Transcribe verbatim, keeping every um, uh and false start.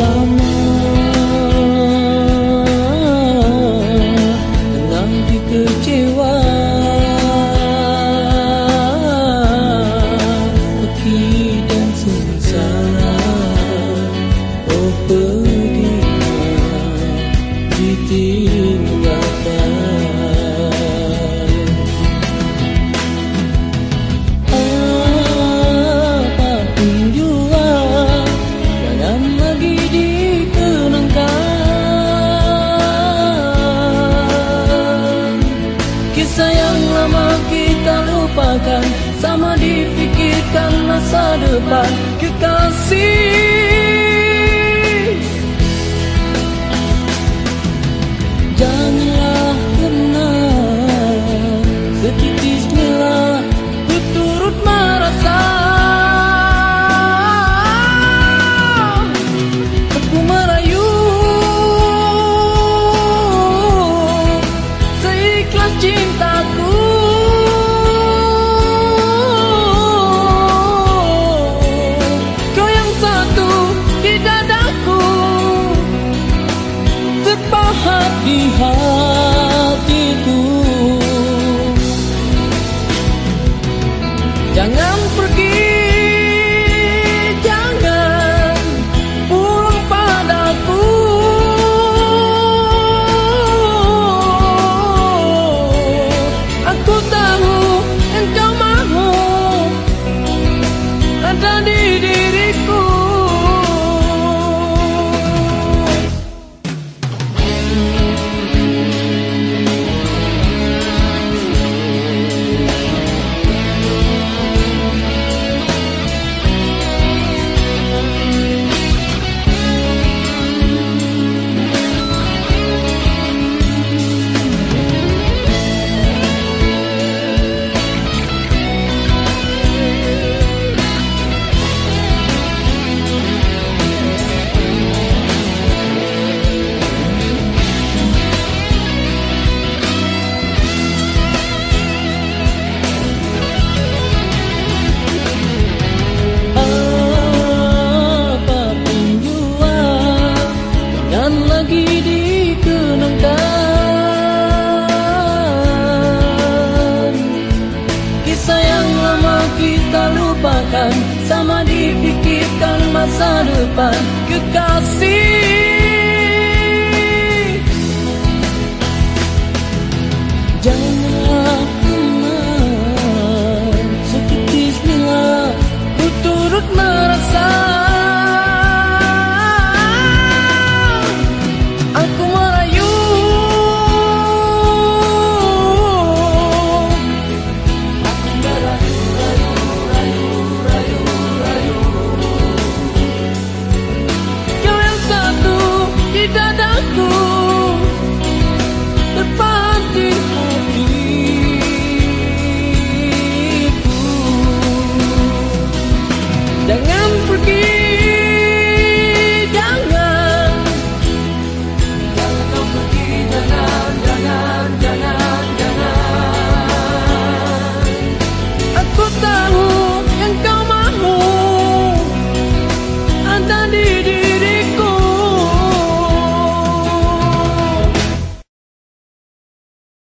bersama, tenang di kecewa, pergi dan sengsara. Oh pergilah ditinggalkan. Kisah yang lama kita lupakan, sama dipikirkan masa depan kekasih. Janganlah pernah setitisnya ku turut merasa. Aku merayu seikhlas cintaku, kau yang satu di dadaku, terpahat di hatiku. Jangan pergi, jangan pulang padaku. Aku tahu engkau mahu ada di diriku. Lagi dikenangkan, kisah yang lama kita lupakan, sama dipikirkan masa depan kekasih. Janganlah pernah seketis bila ku turut merasa. Aku merayu kau yang satu di dadaku, terpahat di